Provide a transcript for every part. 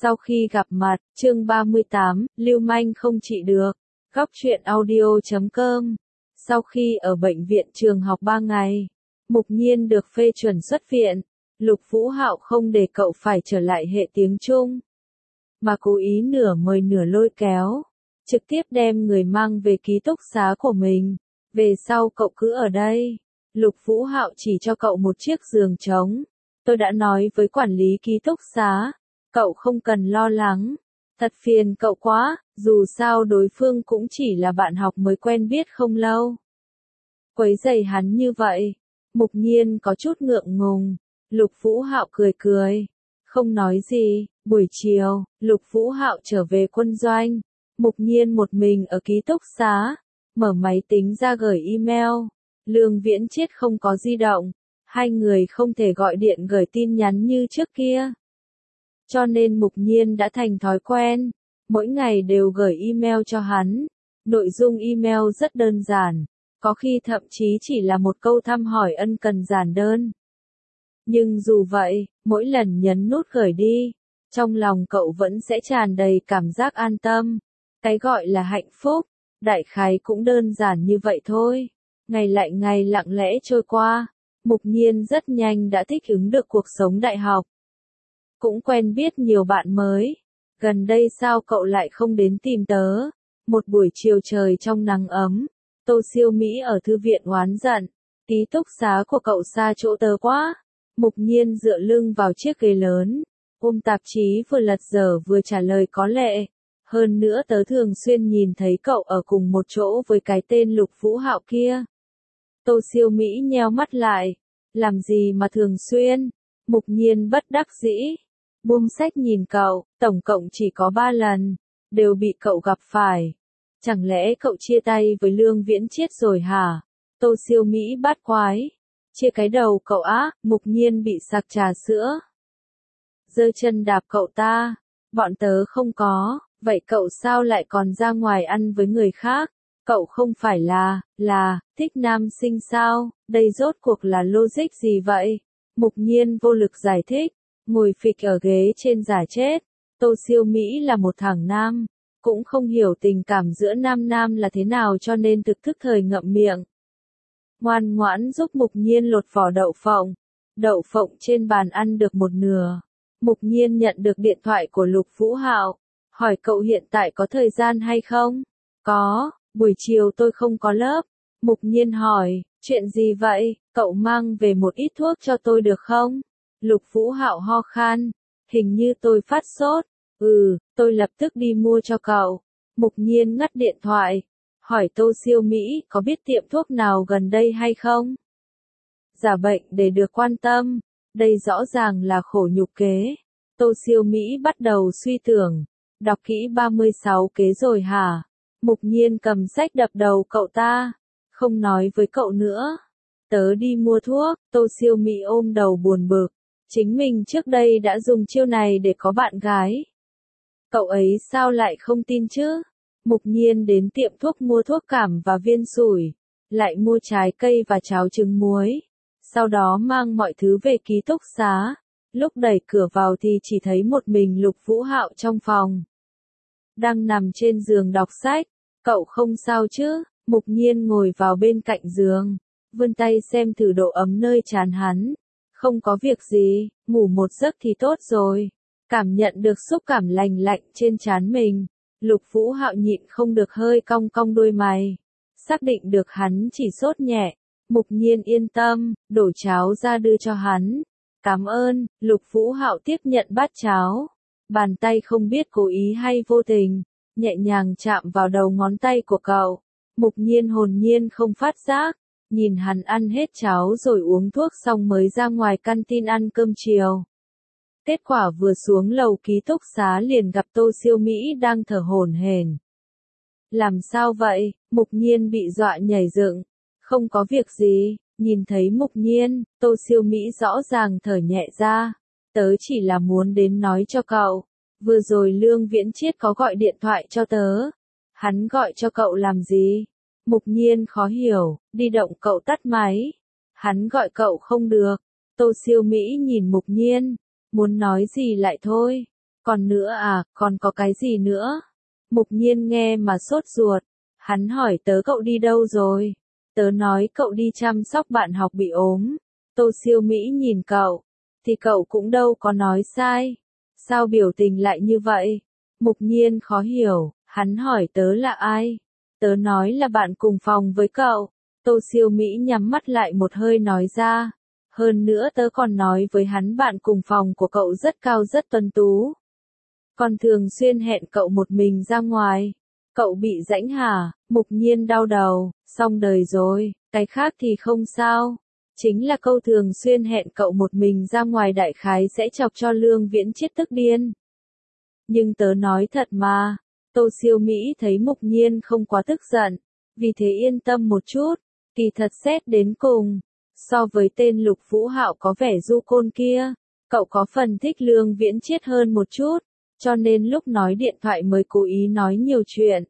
Sau khi gặp mặt, chương 38, lưu manh không trị được. Góc truyện audio.com. Sau khi ở bệnh viện trường học 3 ngày, Mục Nhiên được phê chuẩn xuất viện. Lục Vũ Hạo không để cậu phải trở lại hệ tiếng Trung, mà cố ý nửa mời nửa lôi kéo, trực tiếp đem người mang về ký túc xá của mình. Về sau cậu cứ ở đây. Lục Vũ Hạo chỉ cho cậu một chiếc giường trống. Tôi đã nói với quản lý ký túc xá, cậu không cần lo lắng. Thật phiền cậu quá, dù sao đối phương cũng chỉ là bạn học mới quen biết không lâu. Quấy rầy hắn như vậy, Mục Nhiên có chút ngượng ngùng. Lục Vũ Hạo cười cười, không nói gì. Buổi chiều, Lục Vũ Hạo trở về quân doanh. Mục Nhiên một mình ở ký túc xá, mở máy tính ra gửi email. Lương Viễn Chiết không có di động, hai người không thể gọi điện gửi tin nhắn như trước kia. Cho nên Mục Nhiên đã thành thói quen, mỗi ngày đều gửi email cho hắn. Nội dung email rất đơn giản, có khi thậm chí chỉ là một câu thăm hỏi ân cần giản đơn. Nhưng dù vậy, mỗi lần nhấn nút gửi đi, trong lòng cậu vẫn sẽ tràn đầy cảm giác an tâm. Cái gọi là hạnh phúc, đại khái cũng đơn giản như vậy thôi. Ngày lại ngày lặng lẽ trôi qua, Mục Nhiên rất nhanh đã thích ứng được cuộc sống đại học. Cũng quen biết nhiều bạn mới. Gần đây sao cậu lại không đến tìm tớ? Một buổi chiều trời trong nắng ấm, Tô Siêu Mỹ ở thư viện oán giận. Ký túc xá của cậu xa chỗ tớ quá. Mục Nhiên dựa lưng vào chiếc ghế lớn, ôm tạp chí vừa lật dở vừa trả lời có lệ. Hơn nữa tớ thường xuyên nhìn thấy cậu ở cùng một chỗ với cái tên Lục Vũ Hạo kia. Tô Siêu Mỹ nheo mắt lại. Làm gì mà thường xuyên? Mục Nhiên bất đắc dĩ. Buông sách nhìn cậu, tổng cộng chỉ có 3 lần, đều bị cậu gặp phải. Chẳng lẽ cậu chia tay với Lương Viễn Chiết rồi hả? Tô Siêu Mỹ bát quái. Chia cái đầu cậu á. Mục Nhiên bị sặc trà sữa. Giơ chân đạp cậu ta. Bọn tớ không có, vậy cậu sao lại còn ra ngoài ăn với người khác? Cậu không phải là, thích nam sinh sao? Đây rốt cuộc là logic gì vậy? Mục Nhiên vô lực giải thích, ngồi phịch ở ghế trên giả chết. Tô Siêu Mỹ là một thằng nam, cũng không hiểu tình cảm giữa nam nam là thế nào cho nên thức thời ngậm miệng. Ngoan ngoãn giúp Mục Nhiên lột vỏ đậu phộng. Đậu phộng trên bàn ăn được một nửa. Mục Nhiên nhận được điện thoại của Lục Vũ Hạo, hỏi cậu hiện tại có thời gian hay không? Có, buổi chiều tôi không có lớp. Mục Nhiên hỏi, chuyện gì vậy? Cậu mang về một ít thuốc cho tôi được không? Lục Vũ Hạo ho khan, hình như tôi phát sốt. Tôi lập tức đi mua cho cậu. Mục Nhiên ngắt điện thoại, hỏi Tô Siêu Mỹ có biết tiệm thuốc nào gần đây hay không? Giả bệnh để được quan tâm, đây rõ ràng là khổ nhục kế. Tô Siêu Mỹ bắt đầu suy tưởng, đọc kỹ 36 kế rồi hả? Mục Nhiên cầm sách đập đầu cậu ta, không nói với cậu nữa. Tớ đi mua thuốc. Tô Siêu Mỹ ôm đầu buồn bực, chính mình trước đây đã dùng chiêu này để có bạn gái. Cậu ấy sao lại không tin chứ? Mục Nhiên đến tiệm thuốc mua thuốc cảm và viên sủi, lại mua trái cây và cháo trứng muối. Sau đó mang mọi thứ về ký túc xá. Lúc đẩy cửa vào thì chỉ thấy một mình Lục Vũ Hạo trong phòng, đang nằm trên giường đọc sách. Cậu không sao chứ? Mục Nhiên ngồi vào bên cạnh giường, vươn tay xem thử độ ấm nơi trán hắn. Không có việc gì, ngủ một giấc thì tốt rồi. Cảm nhận được xúc cảm lành lạnh trên trán mình, Lục Vũ Hạo nhịn không được hơi cong cong đôi mày. Xác định được hắn chỉ sốt nhẹ, Mục Nhiên yên tâm, đổ cháo ra đưa cho hắn. Cảm ơn. Lục Vũ Hạo tiếp nhận bát cháo. Bàn tay không biết cố ý hay vô tình, nhẹ nhàng chạm vào đầu ngón tay của cậu. Mục Nhiên hồn nhiên không phát giác, nhìn hắn ăn hết cháo rồi uống thuốc xong mới ra ngoài canteen ăn cơm chiều. Kết quả vừa xuống lầu ký túc xá liền gặp Tô Siêu Mỹ đang thở hổn hển. Làm sao vậy? Mục Nhiên bị dọa nhảy dựng. Không có việc gì. Nhìn thấy Mục Nhiên, Tô Siêu Mỹ rõ ràng thở nhẹ ra. Tớ chỉ là muốn đến nói cho cậu. Vừa rồi Lương Viễn Chiết có gọi điện thoại cho tớ. Hắn gọi cho cậu làm gì? Mục Nhiên khó hiểu, di động cậu tắt máy. Hắn gọi cậu không được. Tô Siêu Mỹ nhìn Mục Nhiên, muốn nói gì lại thôi. Còn nữa à, còn có cái gì nữa? Mục Nhiên nghe mà sốt ruột. Hắn hỏi tớ cậu đi đâu rồi? Tớ nói cậu đi chăm sóc bạn học bị ốm. Tô Siêu Mỹ nhìn cậu. Thì cậu cũng đâu có nói sai. Sao biểu tình lại như vậy? Mục Nhiên khó hiểu. Hắn hỏi tớ là ai? Tớ nói là bạn cùng phòng với cậu. Tô Siêu Mỹ nhắm mắt lại một hơi nói ra. Hơn nữa tớ còn nói với hắn bạn cùng phòng của cậu rất cao rất tuấn tú. Còn thường xuyên hẹn cậu một mình ra ngoài. Cậu bị rãnh hả? Mục Nhiên đau đầu, xong đời rồi, cái khác thì không sao. Chính là câu thường xuyên hẹn cậu một mình ra ngoài đại khái sẽ chọc cho Lương Viễn Chiết tức điên. Nhưng tớ nói thật mà, Tô Siêu Mỹ thấy Mục Nhiên không quá tức giận, vì thế yên tâm một chút, kỳ thật xét đến cùng. So với tên Lục Vũ Hạo có vẻ du côn kia, cậu có phần thích Lương Viễn Chiết hơn một chút, cho nên lúc nói điện thoại mới cố ý nói nhiều chuyện.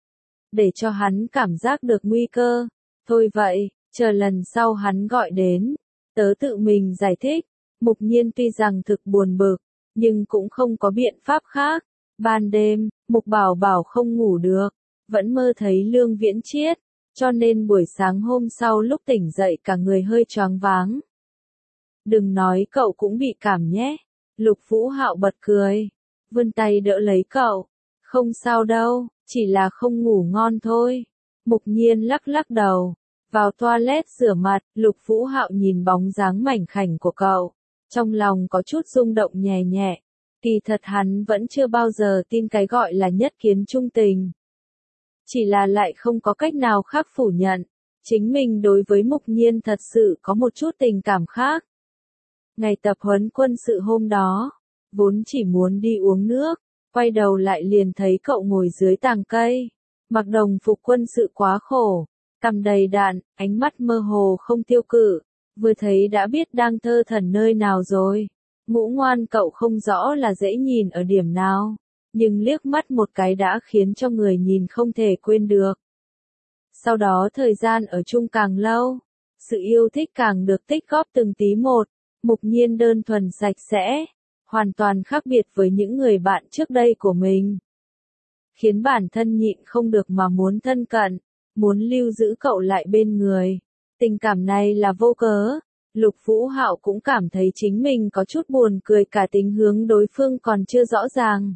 Để cho hắn cảm giác được nguy cơ. Thôi vậy, chờ lần sau hắn gọi đến, tớ tự mình giải thích. Mục Nhiên tuy rằng thực buồn bực, nhưng cũng không có biện pháp khác. Ban đêm, Mục Bảo Bảo không ngủ được, vẫn mơ thấy Lương Viễn Chiết, cho nên buổi sáng hôm sau lúc tỉnh dậy cả người hơi choáng váng. Đừng nói cậu cũng bị cảm nhé. Lục Vũ Hạo bật cười, vươn tay đỡ lấy cậu. Không sao đâu, chỉ là không ngủ ngon thôi. Mục Nhiên lắc lắc đầu, vào toilet rửa mặt. Lục Vũ Hạo nhìn bóng dáng mảnh khảnh của cậu, trong lòng có chút rung động nhẹ nhẹ. Kỳ thật hắn vẫn chưa bao giờ tin cái gọi là nhất kiến trung tình. Chỉ là lại không có cách nào khác phủ nhận, chính mình đối với Mục Nhiên thật sự có một chút tình cảm khác. Ngày tập huấn quân sự hôm đó, vốn chỉ muốn đi uống nước, quay đầu lại liền thấy cậu ngồi dưới tàng cây, mặc đồng phục quân sự quá khổ, cằm đầy đạn, ánh mắt mơ hồ không tiêu cự, vừa thấy đã biết đang thơ thẩn nơi nào rồi. Ngũ ngoan cậu không rõ là dễ nhìn ở điểm nào, nhưng liếc mắt một cái đã khiến cho người nhìn không thể quên được. Sau đó thời gian ở chung càng lâu, sự yêu thích càng được tích góp từng tí một. Mục Nhiên đơn thuần sạch sẽ, hoàn toàn khác biệt với những người bạn trước đây của mình. Khiến bản thân nhịn không được mà muốn thân cận, muốn lưu giữ cậu lại bên người. Tình cảm này là vô cớ. Lục Vũ Hạo cũng cảm thấy chính mình có chút buồn cười, cả tính hướng đối phương còn chưa rõ ràng.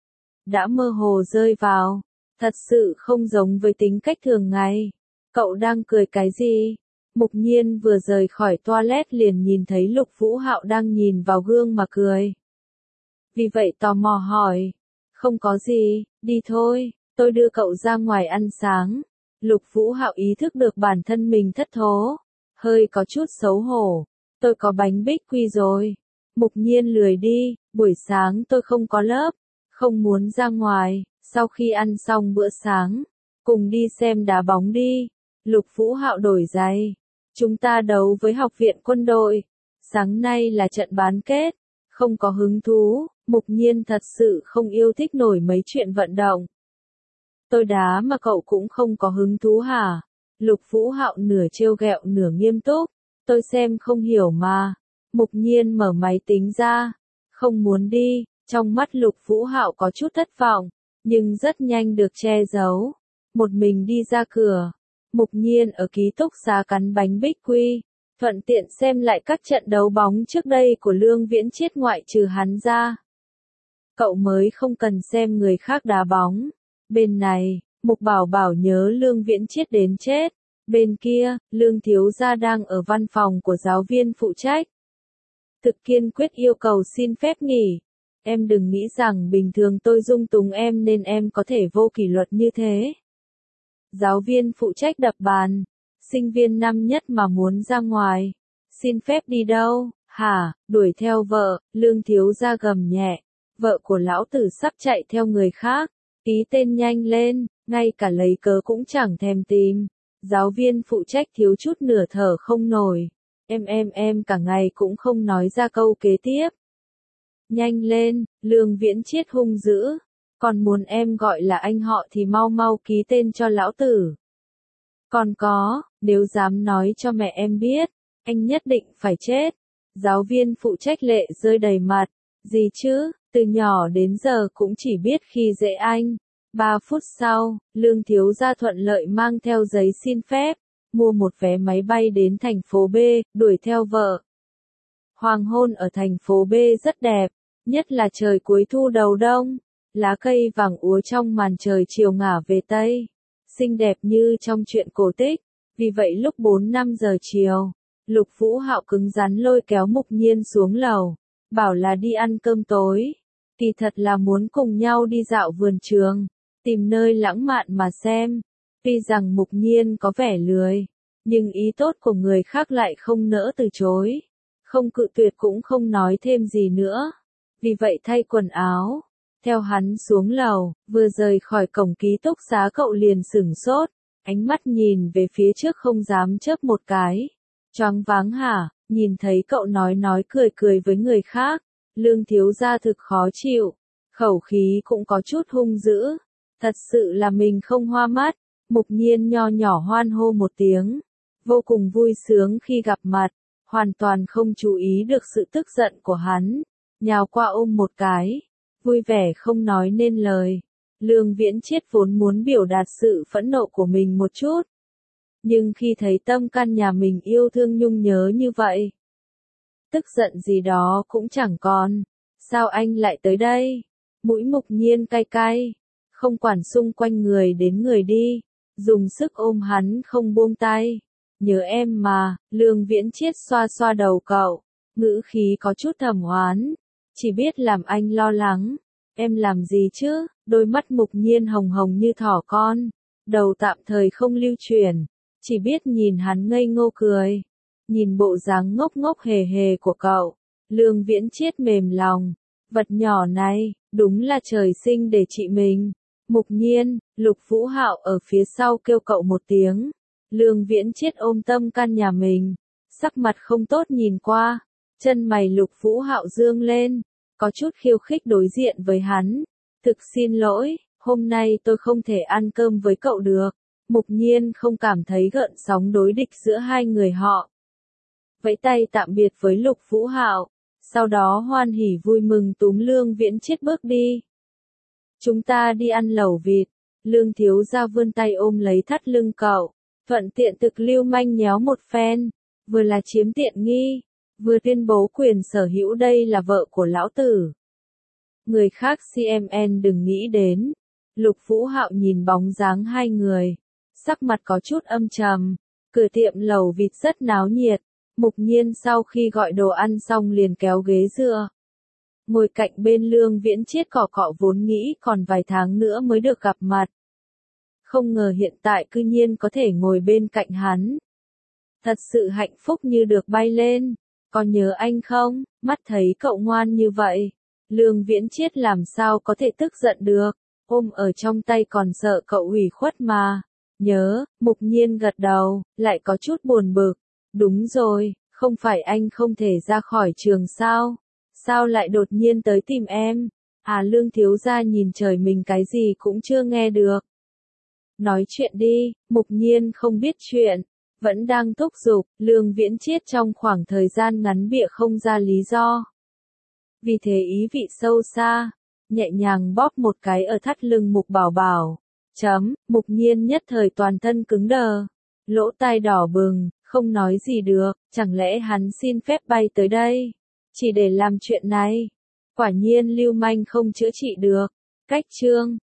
Đã mơ hồ rơi vào, thật sự không giống với tính cách thường ngày. Cậu đang cười cái gì? Mục Nhiên vừa rời khỏi toilet liền nhìn thấy Lục Vũ Hạo đang nhìn vào gương mà cười. Vì vậy tò mò hỏi, không có gì, đi thôi, tôi đưa cậu ra ngoài ăn sáng. Lục Vũ Hạo ý thức được bản thân mình thất thố, hơi có chút xấu hổ. Tôi có bánh bích quy rồi. Mục Nhiên lười đi, buổi sáng tôi không có lớp, không muốn ra ngoài. Sau khi ăn xong bữa sáng, cùng đi xem đá bóng đi. Lục Vũ Hạo đổi giày. Chúng ta đấu với học viện quân đội. Sáng nay là trận bán kết. Không có hứng thú. Mục Nhiên thật sự không yêu thích nổi mấy chuyện vận động. Tôi đá mà cậu cũng không có hứng thú hả? Lục Vũ Hạo nửa trêu ghẹo nửa nghiêm túc. Tôi xem không hiểu mà. Mục Nhiên mở máy tính ra. Không muốn đi. Trong mắt Lục Vũ Hạo có chút thất vọng, nhưng rất nhanh được che giấu. Một mình đi ra cửa. Mục Nhiên ở ký túc xá cắn bánh bích quy, thuận tiện xem lại các trận đấu bóng trước đây của Lương Viễn Chiết ngoại trừ hắn ra. Cậu mới không cần xem người khác đá bóng. Bên này, Mục Bảo Bảo nhớ Lương Viễn Chiết đến chết. Bên kia, Lương thiếu gia đang ở văn phòng của giáo viên phụ trách. Thực kiên quyết yêu cầu xin phép nghỉ. Em đừng nghĩ rằng bình thường tôi dung túng em nên em có thể vô kỷ luật như thế. Giáo viên phụ trách đập bàn. Sinh viên năm nhất mà muốn ra ngoài. Xin phép đi đâu? Hả, đuổi theo vợ. Lương thiếu gia gầm nhẹ. Vợ của lão tử sắp chạy theo người khác. Ký tên nhanh lên, ngay cả lấy cớ cũng chẳng thèm tìm. Giáo viên phụ trách thiếu chút nửa thở không nổi. Em cả ngày cũng không nói ra câu kế tiếp. Nhanh lên, Lương Viễn Chiết hung dữ. Còn muốn em gọi là anh họ thì mau mau ký tên cho lão tử. Còn có, nếu dám nói cho mẹ em biết, anh nhất định phải chết. Giáo viên phụ trách lệ rơi đầy mặt. Gì chứ, Từ nhỏ đến giờ cũng chỉ biết khi dễ anh. 3 phút sau, Lương thiếu gia thuận lợi mang theo giấy xin phép, mua một vé máy bay đến thành phố B, đuổi theo vợ. Hoàng hôn ở thành phố B rất đẹp, nhất là trời cuối thu đầu đông, lá cây vàng úa trong màn trời chiều ngả về Tây, xinh đẹp như trong truyện cổ tích. Vì vậy lúc 4-5 giờ chiều, Lục Vũ Hạo cứng rắn lôi kéo Mục Nhiên xuống lầu, bảo là đi ăn cơm tối. Kỳ thật là muốn cùng nhau đi dạo vườn trường, tìm nơi lãng mạn mà xem. Tuy rằng Mục Nhiên có vẻ lười, nhưng ý tốt của người khác lại không nỡ từ chối. Không cự tuyệt cũng không nói thêm gì nữa. Vì vậy thay quần áo, theo hắn xuống lầu, vừa rời khỏi cổng ký túc xá cậu liền sửng sốt, ánh mắt nhìn về phía trước không dám chớp một cái. Choáng váng hả, nhìn thấy cậu nói cười với người khác, Lương thiếu gia thực khó chịu, khẩu khí cũng có chút hung dữ. Thật sự là mình không hoa mắt. Mục Nhiên nho nhỏ hoan hô một tiếng, vô cùng vui sướng khi gặp mặt, hoàn toàn không chú ý được sự tức giận của hắn, nhào qua ôm một cái, vui vẻ không nói nên lời. Lương Viễn Chiết vốn muốn biểu đạt sự phẫn nộ của mình một chút, nhưng khi thấy tâm can nhà mình yêu thương nhung nhớ như vậy, tức giận gì đó cũng chẳng còn. Sao anh lại tới đây? Mũi Mục Nhiên cay cay, không quản xung quanh người đến người đi, dùng sức ôm hắn không buông tay. Nhớ em mà. Lương Viễn Chiết xoa xoa đầu cậu, ngữ khí có chút thầm oán, chỉ biết làm anh lo lắng. Em làm gì chứ? Đôi mắt Mục Nhiên hồng hồng như thỏ con, đầu tạm thời không lưu chuyển, chỉ biết nhìn hắn ngây ngô cười. Nhìn bộ dáng ngốc ngốc hề hề của cậu, Lương Viễn Chiết mềm lòng, vật nhỏ này, đúng là trời sinh để trị mình. Mục Nhiên. Lục Vũ Hạo ở phía sau kêu cậu một tiếng. Lương Viễn Chiết ôm tâm can nhà mình, sắc mặt không tốt nhìn qua, chân mày Lục Vũ Hạo dương lên, có chút khiêu khích đối diện với hắn. Thực xin lỗi, hôm nay tôi không thể ăn cơm với cậu được. Mục Nhiên không cảm thấy gợn sóng đối địch giữa hai người họ. Vẫy tay tạm biệt với Lục Vũ Hạo, sau đó hoan hỉ vui mừng túm Lương Viễn Chiết bước đi. Chúng ta đi ăn lẩu vịt. Lương thiếu gia vươn tay ôm lấy thắt lưng cậu, thuận tiện thực lưu manh nhéo một phen, vừa là chiếm tiện nghi, vừa tuyên bố quyền sở hữu đây là vợ của lão tử. Người khác CMN đừng nghĩ đến. Lục Vũ Hạo nhìn bóng dáng hai người, sắc mặt có chút âm trầm. Cửa tiệm lẩu vịt rất náo nhiệt. Mục Nhiên sau khi gọi đồ ăn xong liền kéo ghế dựa, ngồi cạnh bên Lương Viễn Chiết cọ cọ, vốn nghĩ còn vài tháng nữa mới được gặp mặt. Không ngờ hiện tại cư nhiên có thể ngồi bên cạnh hắn. Thật sự hạnh phúc như được bay lên. Còn nhớ anh không? Mắt thấy cậu ngoan như vậy, Lương Viễn Chiết làm sao có thể tức giận được, ôm ở trong tay còn sợ cậu ủy khuất mà. Nhớ. Mục Nhiên gật đầu, lại có chút buồn bực. Đúng rồi, không phải anh không thể ra khỏi trường sao? Sao lại đột nhiên tới tìm em? À, Lương thiếu gia nhìn trời mình cái gì cũng chưa nghe được. Nói chuyện đi. Mục Nhiên không biết chuyện, vẫn đang thúc giục. Lương Viễn Chiết trong khoảng thời gian ngắn bịa không ra lý do. Vì thế ý vị sâu xa, nhẹ nhàng bóp một cái ở thắt lưng Mục Bảo Bảo. Mục Nhiên nhất thời toàn thân cứng đờ, lỗ tai đỏ bừng, không nói gì được. Chẳng lẽ hắn xin phép bay tới đây chỉ để làm chuyện này? Quả nhiên lưu manh không chữa trị được. Cách chương